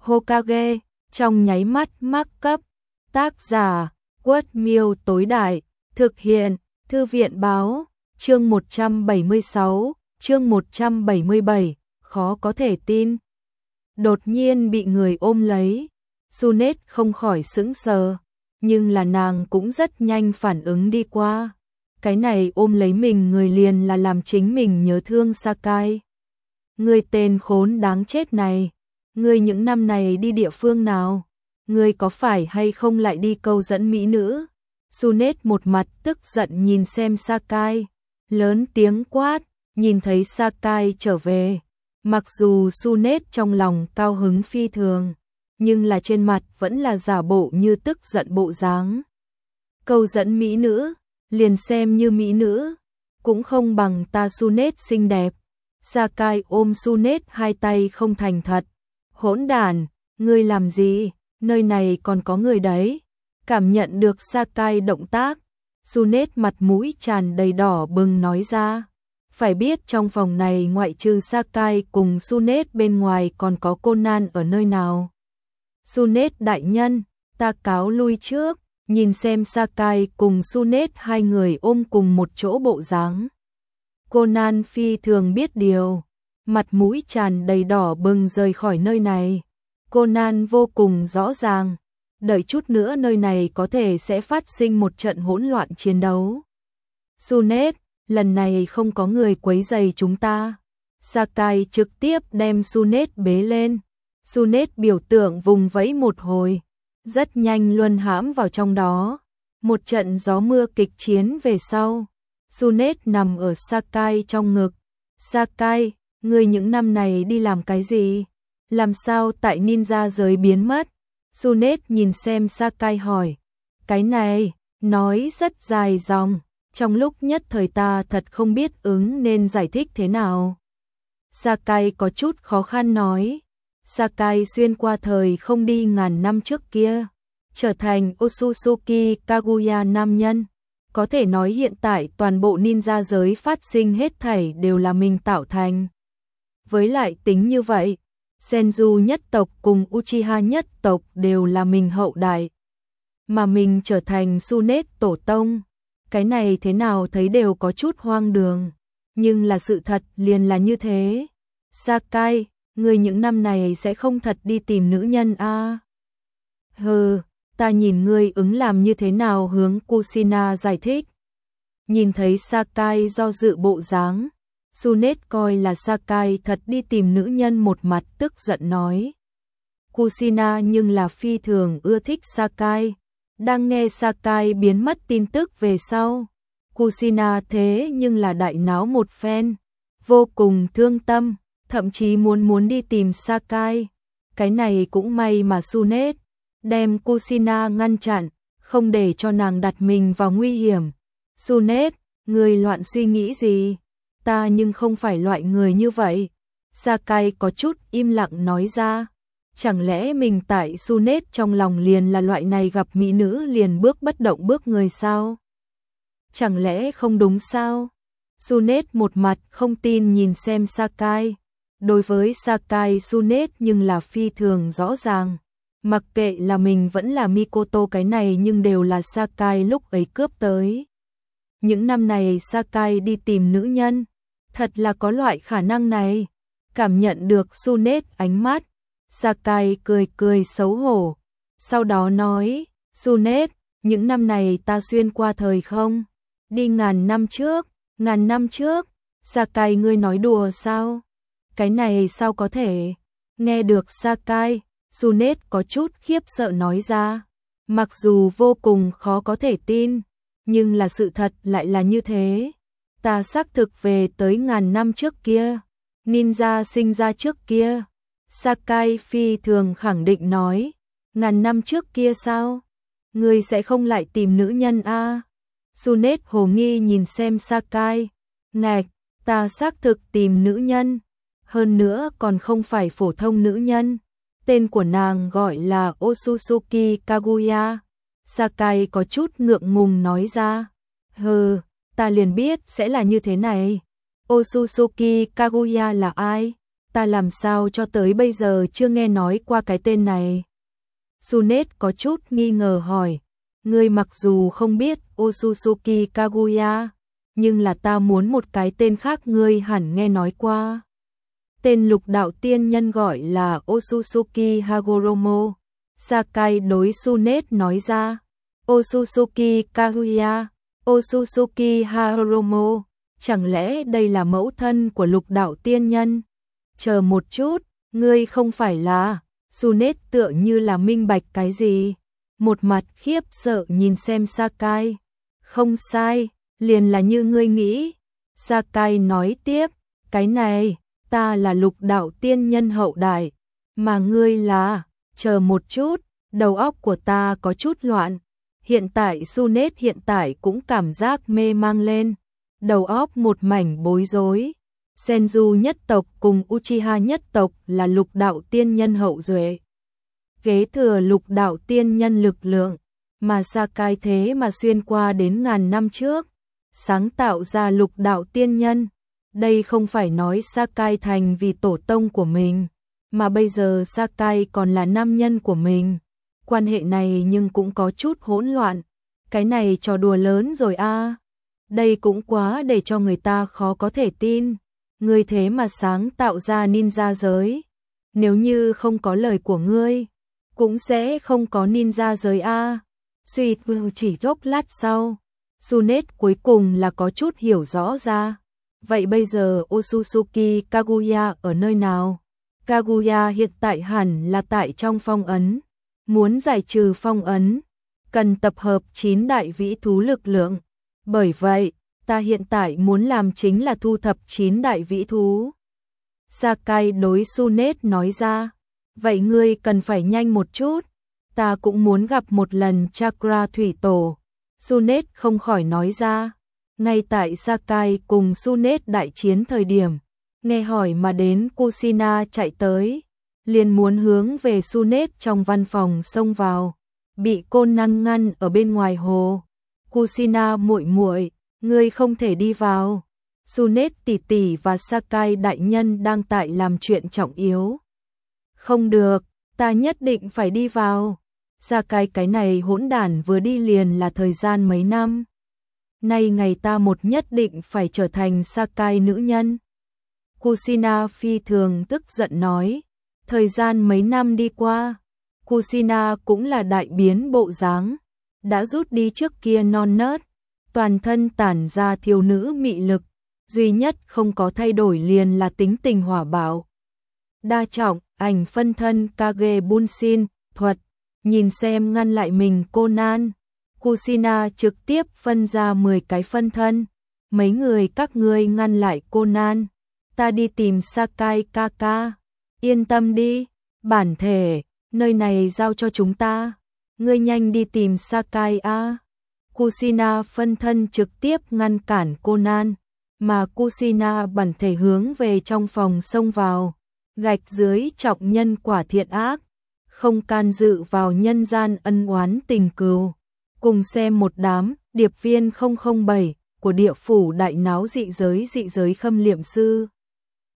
Hokage, trong nháy mắt mắc cấp. Tác giả, Quất Miêu tối đại, thực hiện, Thư viện báo, chương 176, chương 177, khó có thể tin. Đột nhiên bị người ôm lấy, Sunét không khỏi sững sờ, nhưng là nàng cũng rất nhanh phản ứng đi qua. Cái này ôm lấy mình người liền là làm chính mình nhớ thương Sakai. Người tên khốn đáng chết này, người những năm này đi địa phương nào? Người có phải hay không lại đi câu dẫn mỹ nữ? Sunét một mặt tức giận nhìn xem Sakai, lớn tiếng quát, nhìn thấy Sakai trở về. Mặc dù Sunét trong lòng cao hứng phi thường, nhưng là trên mặt vẫn là giả bộ như tức giận bộ dáng. Câu dẫn mỹ nữ, liền xem như mỹ nữ, cũng không bằng ta Sunét xinh đẹp. Sakai ôm Sunét hai tay không thành thật. Hỗn đản, ngươi làm gì? Nơi này còn có người đấy. Cảm nhận được Sakai động tác, Sunét mặt mũi tràn đầy đỏ bừng nói ra. Phải biết trong phòng này ngoại trừ Sakai cùng Sunét bên ngoài còn có Conan ở nơi nào. Sunét đại nhân, ta cáo lui trước, nhìn xem Sakai cùng Sunét hai người ôm cùng một chỗ bộ dáng. Conan phi thường biết điều, mặt mũi tràn đầy đỏ bừng rời khỏi nơi này. Conan vô cùng rõ ràng, đợi chút nữa nơi này có thể sẽ phát sinh một trận hỗn loạn chiến đấu. Sunét, lần này không có người quấy rầy chúng ta. Sakai trực tiếp đem Sunét bế lên. Sunét biểu tượng vùng vẫy một hồi, rất nhanh luân hãm vào trong đó. Một trận gió mưa kịch chiến về sau, Sunét nằm ở Sakai trong ngực. Sakai, ngươi những năm này đi làm cái gì? Làm sao tại ninja giới biến mất? Sunét nhìn xem Sakai hỏi. Cái này, nói rất dài dòng, trong lúc nhất thời ta thật không biết nên giải thích thế nào. Sakai có chút khó khăn nói. Sakai xuyên qua thời không đi ngàn năm trước kia, trở thành Otsutsuki Kaguya nam nhân. Có thể nói hiện tại toàn bộ ninja giới phát sinh hết thảy đều là mình tạo thành. Với lại tính như vậy, Senju nhất tộc cùng Uchiha nhất tộc đều là mình hậu đại. Mà mình trở thành Sunét tổ tông. Cái này thế nào thấy đều có chút hoang đường. Nhưng là sự thật liền là như thế. Sakai, ngươi những năm này sẽ không thật đi tìm nữ nhân a? Hừ, ta nhìn ngươi ứng làm như thế nào hướng Kushina giải thích. Nhìn thấy Sakai do dự bộ dáng, Sunét coi là Sakai thật đi tìm nữ nhân một mặt tức giận nói. Kushina nhưng là phi thường ưa thích Sakai. Đang nghe Sakai biến mất tin tức về sau, Kushina thế nhưng là đại náo một phen, vô cùng thương tâm, thậm chí muốn đi tìm Sakai. Cái này cũng may mà Sunét đem Kushina ngăn chặn, không để cho nàng đặt mình vào nguy hiểm. Sunét, người loạn suy nghĩ gì? Ta nhưng không phải loại người như vậy. Sakai có chút im lặng nói ra. Chẳng lẽ mình tại Sunét trong lòng liền là loại này gặp mỹ nữ liền bước bất động bước người sao? Chẳng lẽ không đúng sao? Sunét một mặt không tin nhìn xem Sakai. Đối với Sakai Sunét nhưng là phi thường rõ ràng. Mặc kệ là mình vẫn là Mikoto cái này nhưng đều là Sakai lúc ấy cướp tới. Những năm này Sakai đi tìm nữ nhân, thật là có loại khả năng này. Cảm nhận được Sunét ánh mắt, Sakai cười cười xấu hổ. Sau đó nói, Sunét, những năm này ta xuyên qua thời không? Đi ngàn năm trước. Sakai ngươi nói đùa sao? Cái này sao có thể? Nghe được Sakai, Sunét có chút khiếp sợ nói ra. Mặc dù vô cùng khó có thể tin, nhưng là sự thật lại là như thế. Ta xác thực về tới ngàn năm trước kia. Ninja sinh ra trước kia. Sakai phi thường khẳng định nói. Ngàn năm trước kia sao? Ngươi sẽ không lại tìm nữ nhân a? Sunét hồ nghi nhìn xem Sakai. Ngạch, ta xác thực tìm nữ nhân. Hơn nữa còn không phải phổ thông nữ nhân. Tên của nàng gọi là Otsutsuki Kaguya. Sakai có chút ngượng ngùng nói ra. Hừ, ta liền biết sẽ là như thế này. Otsutsuki Kaguya là ai? ta làm sao cho tới bây giờ chưa nghe nói qua cái tên này. Sunet có chút nghi ngờ hỏi, ngươi mặc dù không biết Otsutsuki Kaguya, nhưng là ta muốn một cái tên khác ngươi hẳn nghe nói qua. Tên lục đạo tiên nhân gọi là Otsutsuki Hagoromo. Sakai đối Sunet nói ra, Otsutsuki Kaguya, Otsutsuki Hagoromo, chẳng lẽ đây là mẫu thân của lục đạo tiên nhân? Chờ một chút, ngươi không phải là... Sunet tựa như là minh bạch cái gì, một mặt khiếp sợ nhìn xem Sakai. Không sai, liền là như ngươi nghĩ. Sakai nói tiếp, cái này, ta là lục đạo tiên nhân hậu đại, mà ngươi là... Chờ một chút, đầu óc của ta có chút loạn. Hiện tại Sunet hiện tại cũng cảm giác mê mang lên, đầu óc một mảnh bối rối. Senju nhất tộc cùng Uchiha nhất tộc là lục đạo tiên nhân hậu duệ, kế thừa lục đạo tiên nhân lực lượng, mà Sakai thế mà xuyên qua đến ngàn năm trước, sáng tạo ra lục đạo tiên nhân. Đây không phải nói Sakai thành vì tổ tông của mình, mà bây giờ Sakai còn là nam nhân của mình. Quan hệ này nhưng cũng có chút hỗn loạn. Cái này trò đùa lớn rồi a. Đây cũng quá để cho người ta khó có thể tin. Ngươi thế mà sáng tạo ra ninja giới. Nếu như không có lời của ngươi, cũng sẽ không có ninja giới a. Suy chỉ chốc lát sau, Sunet cuối cùng là có chút hiểu rõ ra. Vậy bây giờ Otsutsuki Kaguya ở nơi nào? Kaguya hiện tại hẳn là tại trong phong ấn. Muốn giải trừ phong ấn, cần tập hợp 9 đại vĩ thú lực lượng. Bởi vậy, ta hiện tại muốn làm chính là thu thập 9 đại vĩ thú. Sakai đối Sunet nói ra, vậy ngươi cần phải nhanh một chút, ta cũng muốn gặp một lần Chakra Thủy Tổ. Sunet không khỏi nói ra, ngay tại Sakai cùng Sunet đại chiến thời điểm, nghe hỏi mà đến Kushina chạy tới, liền muốn hướng về Sunet trong văn phòng xông vào, bị Conan ngăn ở bên ngoài hồ. Kushina muội muội, ngươi không thể đi vào. Sunet tỷ tỷ và Sakai đại nhân đang tại làm chuyện trọng yếu. Không được, ta nhất định phải đi vào. Sakai cái này hỗn đản vừa đi liền là thời gian mấy năm. Nay ngày ta một nhất định phải trở thành Sakai nữ nhân. Kushina phi thường tức giận nói. Thời gian mấy năm đi qua, Kushina cũng là đại biến bộ dáng, đã rút đi trước kia non nớt, toàn thân tản ra thiếu nữ mị lực, duy nhất không có thay đổi liền là tính tình hỏa bạo. Đa trọng, ảnh phân thân Kage Bunshin, thuật, nhìn xem ngăn lại mình Conan. Kushina trực tiếp phân ra 10 cái phân thân, mấy người các ngươi ngăn lại Conan, ta đi tìm Sakai Kaka. Yên tâm đi, bản thể, nơi này giao cho chúng ta, ngươi nhanh đi tìm Sakai a. Kushina phân thân trực tiếp ngăn cản Conan, mà Kushina bản thể hướng về trong phòng xông vào, gạch dưới trọng nhân quả thiện ác, không can dự vào nhân gian ân oán tình cừu. Cùng xem một đám điệp viên 007 của địa phủ đại náo dị giới khâm liệm sư.